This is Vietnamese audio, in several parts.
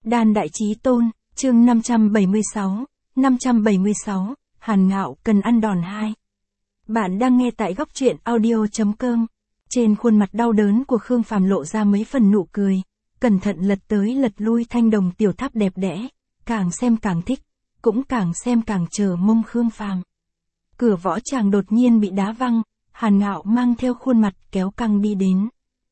Đan Đại Chí Tôn, chương 576, Hàn Ngạo cần ăn đòn 2. Bạn đang nghe tại góc truyện audio.com. Trên khuôn mặt đau đớn của Khương Phàm lộ ra mấy phần nụ cười, cẩn thận lật tới lật lui thanh đồng tiểu tháp đẹp đẽ, càng xem càng thích, cũng càng xem càng chờ mong Khương Phàm. Cửa võ tràng đột nhiên bị đá văng, Hàn Ngạo mang theo khuôn mặt kéo căng đi đến.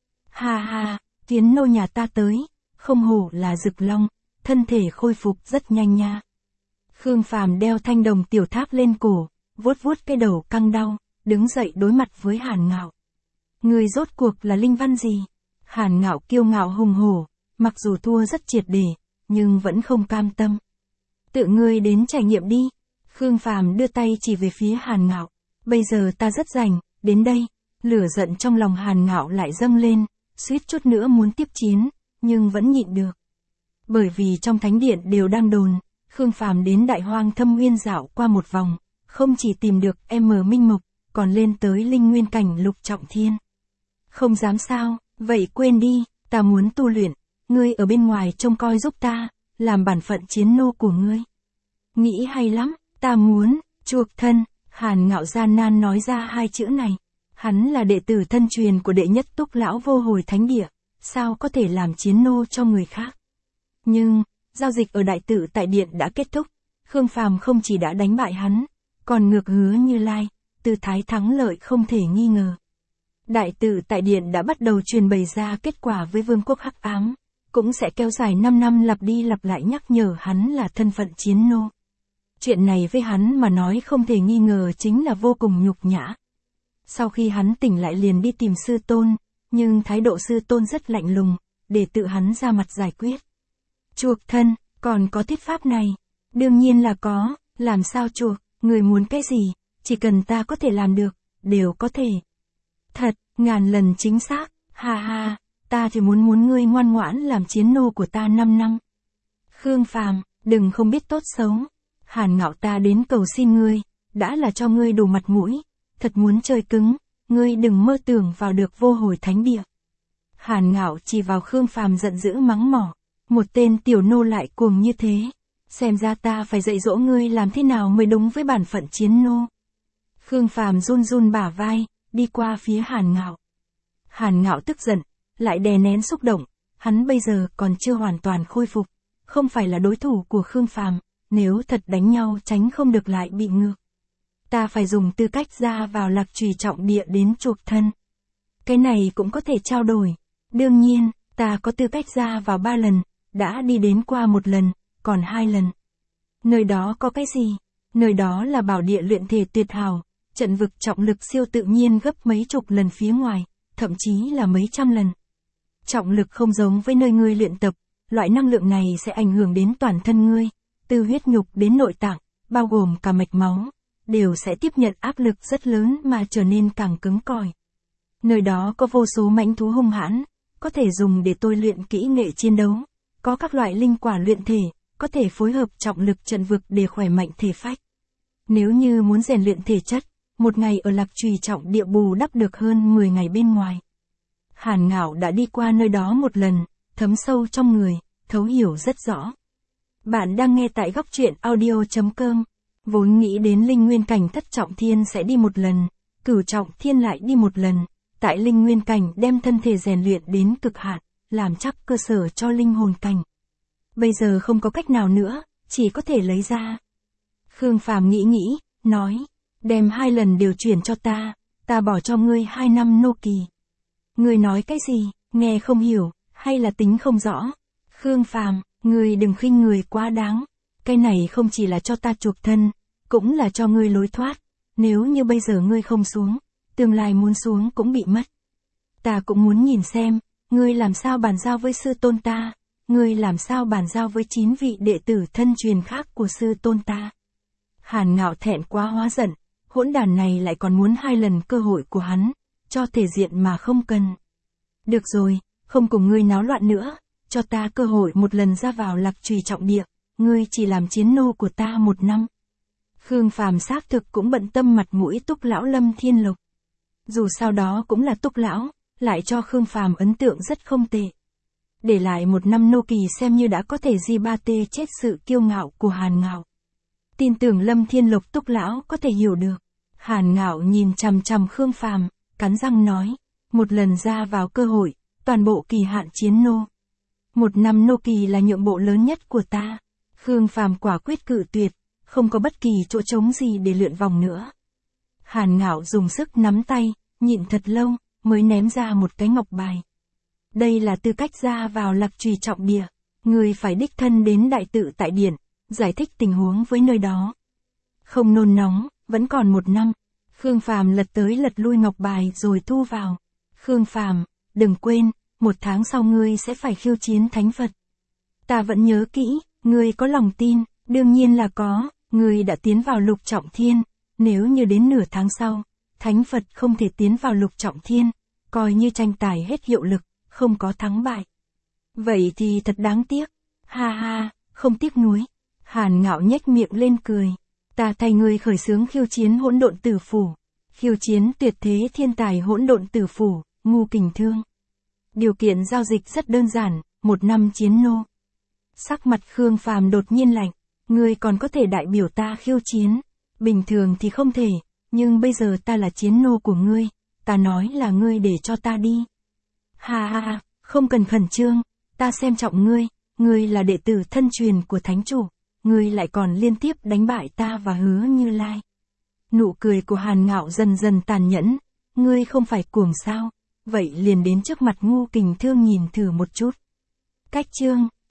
Ha ha, tiến nô nhà ta tới, không hổ là Dực Long, thân thể khôi phục rất nhanh nha. Khương Phàm đeo thanh đồng tiểu tháp lên cổ, vuốt vuốt cái đầu căng đau, đứng dậy đối mặt với Hàn Ngạo. Người rốt cuộc là linh văn gì? Hàn Ngạo kiêu ngạo hùng hổ, mặc dù thua rất triệt để, nhưng vẫn không cam tâm. Tự ngươi đến trải nghiệm đi. Khương Phàm đưa tay chỉ về phía Hàn Ngạo. Bây giờ ta rất rảnh, đến đây. Lửa giận trong lòng Hàn Ngạo lại dâng lên, suýt chút nữa muốn tiếp chiến, nhưng vẫn nhịn được. Bởi vì trong thánh điện đều đang đồn, Khương Phàm đến Đại Hoang Thâm Nguyên dạo qua một vòng, không chỉ tìm được Minh Mộc, còn lên tới linh nguyên cảnh lục trọng thiên. Không dám sao, vậy quên đi, ta muốn tu luyện, ngươi ở bên ngoài trông coi giúp ta, làm bản phận chiến nô của ngươi. Nghĩ hay lắm, ta muốn, chuộc thân. Hàn Ngạo gian nan nói ra hai chữ này. Hắn là đệ tử thân truyền của đệ nhất Túc Lão Vô Hồi Thánh Địa, sao có thể làm chiến nô cho người khác. Nhưng, giao dịch ở Đại Tự Tại Điện đã kết thúc, Khương Phàm không chỉ đã đánh bại hắn, còn ngược Hứa Như Lai, tư thái thắng lợi không thể nghi ngờ. Đại Tự Tại Điện đã bắt đầu truyền bày ra kết quả với Vương quốc Hắc Ám, cũng sẽ kéo dài 5 năm lặp đi lặp lại nhắc nhở hắn là thân phận chiến nô. Chuyện này với hắn mà nói không thể nghi ngờ chính là vô cùng nhục nhã. Sau khi hắn tỉnh lại liền đi tìm sư tôn, nhưng thái độ sư tôn rất lạnh lùng, để tự hắn ra mặt giải quyết. Chuộc thân, còn có thiết pháp này? Đương nhiên là có, làm sao chuộc, người muốn cái gì, chỉ cần ta có thể làm được, đều có thể. Thật, ngàn lần chính xác, ha ha, ta thì muốn ngươi ngoan ngoãn làm chiến nô của ta 5 năm. Khương Phàm, đừng không biết tốt xấu. Hàn Ngạo ta đến cầu xin ngươi, đã là cho ngươi đủ mặt mũi, thật muốn chơi cứng, ngươi đừng mơ tưởng vào được Vô Hồi Thánh Địa. Hàn Ngạo chỉ vào Khương Phàm giận dữ mắng mỏ, một tên tiểu nô lại cuồng như thế, xem ra ta phải dạy dỗ ngươi làm thế nào mới đúng với bản phận chiến nô. Khương Phàm run run bả vai, đi qua phía Hàn Ngạo. Hàn Ngạo tức giận, lại đè nén xúc động, hắn bây giờ còn chưa hoàn toàn khôi phục, không phải là đối thủ của Khương Phàm. Nếu thật đánh nhau tránh không được lại bị ngược. Ta phải dùng tư cách ra vào Lạc Trùy Trọng Địa đến chuộc thân. Cái này cũng có thể trao đổi. Đương nhiên, ta có tư cách ra vào 3 lần, đã đi đến qua 1 lần, còn 2 lần. Nơi đó có cái gì? Nơi đó là bảo địa luyện thể tuyệt hảo, trận vực trọng lực siêu tự nhiên gấp mấy chục lần phía ngoài, thậm chí là mấy trăm lần. Trọng lực không giống với nơi ngươi luyện tập, loại năng lượng này sẽ ảnh hưởng đến toàn thân ngươi. Từ huyết nhục đến nội tạng, bao gồm cả mạch máu, đều sẽ tiếp nhận áp lực rất lớn mà trở nên càng cứng cỏi. Nơi đó có vô số mãnh thú hung hãn, có thể dùng để tôi luyện kỹ nghệ chiến đấu, có các loại linh quả luyện thể, có thể phối hợp trọng lực trận vực để khỏe mạnh thể phách. Nếu như muốn rèn luyện thể chất, một ngày ở Lạc Trùy Trọng Địa bù đắp được hơn 10 ngày bên ngoài. Hàn Ngạo đã đi qua nơi đó 1 lần, thấm sâu trong người, thấu hiểu rất rõ. Bạn đang nghe tại góc truyện audio.com. Vốn nghĩ đến linh nguyên cảnh thất trọng thiên sẽ đi 1 lần, cửu trọng thiên lại đi 1 lần, tại linh nguyên cảnh đem thân thể rèn luyện đến cực hạn, làm chắc cơ sở cho linh hồn cảnh. Bây giờ không có cách nào nữa, chỉ có thể lấy ra. Khương Phàm nghĩ, nói, đem 2 lần điều chuyển cho ta bỏ cho ngươi 2 năm nô kỳ. Ngươi nói cái gì, nghe không hiểu, hay là tính không rõ? Khương Phàm, ngươi đừng khinh người quá đáng, cái này không chỉ là cho ta chuộc thân, cũng là cho ngươi lối thoát, nếu như bây giờ ngươi không xuống, tương lai muốn xuống cũng bị mất. Ta cũng muốn nhìn xem, ngươi làm sao bàn giao với sư tôn ta, ngươi làm sao bàn giao với 9 vị đệ tử thân truyền khác của sư tôn ta. Hàn Ngạo thẹn quá hóa giận, hỗn đàn này lại còn muốn 2 lần cơ hội của hắn, cho thể diện mà không cần. Được rồi, không cùng ngươi náo loạn nữa. Cho ta cơ hội 1 lần ra vào Lạc Trùy Trọng Địa, ngươi chỉ làm chiến nô của ta 1 năm. Khương Phàm xác thực cũng bận tâm mặt mũi Túc Lão Lâm Thiên Lộc. Dù sao đó cũng là Túc Lão, lại cho Khương Phàm ấn tượng rất không tệ. để lại 1 năm nô kỳ xem như đã có thể di ba tê chết sự kiêu ngạo của Hàn Ngạo. Tin tưởng Lâm Thiên Lộc Túc lão có thể hiểu được. Hàn Ngạo nhìn chằm chằm Khương Phàm, cắn răng nói, một lần ra vào cơ hội, toàn bộ kỳ hạn chiến nô. 1 năm nô kỳ là nhượng bộ lớn nhất của ta. Khương Phàm quả quyết cự tuyệt, không có bất kỳ chỗ trống gì để lượn vòng nữa. Hàn Ngạo dùng sức nắm tay, nhịn thật lâu, mới ném ra một cái ngọc bài. Đây là tư cách ra vào Lạc Trùy trọng địa, người phải đích thân đến đại tự tại điện, giải thích tình huống với nơi đó. Không nôn nóng, vẫn còn 1 năm. Khương Phàm lật tới lật lui ngọc bài rồi thu vào. Khương Phàm, đừng quên, 1 tháng sau ngươi sẽ phải khiêu chiến thánh Phật. Ta vẫn nhớ kỹ, ngươi có lòng tin, đương nhiên là có, ngươi đã tiến vào lục trọng thiên, nếu như đến nửa tháng sau, thánh Phật không thể tiến vào lục trọng thiên, coi như tranh tài hết hiệu lực, không có thắng bại. Vậy thì thật đáng tiếc, ha ha, không tiếc nuối. Hàn Ngạo nhếch miệng lên cười, ta thay ngươi khởi xướng khiêu chiến hỗn độn tử phủ, khiêu chiến tuyệt thế thiên tài hỗn độn tử phủ, Ngu Kình Thương. Điều kiện giao dịch rất đơn giản, 1 năm chiến nô. Sắc mặt Khương Phàm đột nhiên lạnh, ngươi còn có thể đại biểu ta khiêu chiến, bình thường thì không thể, nhưng bây giờ ta là chiến nô của ngươi, ta nói là ngươi để cho ta đi. Ha ha, không cần khẩn trương, ta xem trọng ngươi là đệ tử thân truyền của thánh chủ, ngươi lại còn liên tiếp đánh bại ta và Hứa Như Lai. Nụ cười của Hàn Ngạo dần dần tàn nhẫn, ngươi không phải cuồng sao, vậy liền đến trước mặt Ngu Kình Thương nhìn thử một chút. Cách chương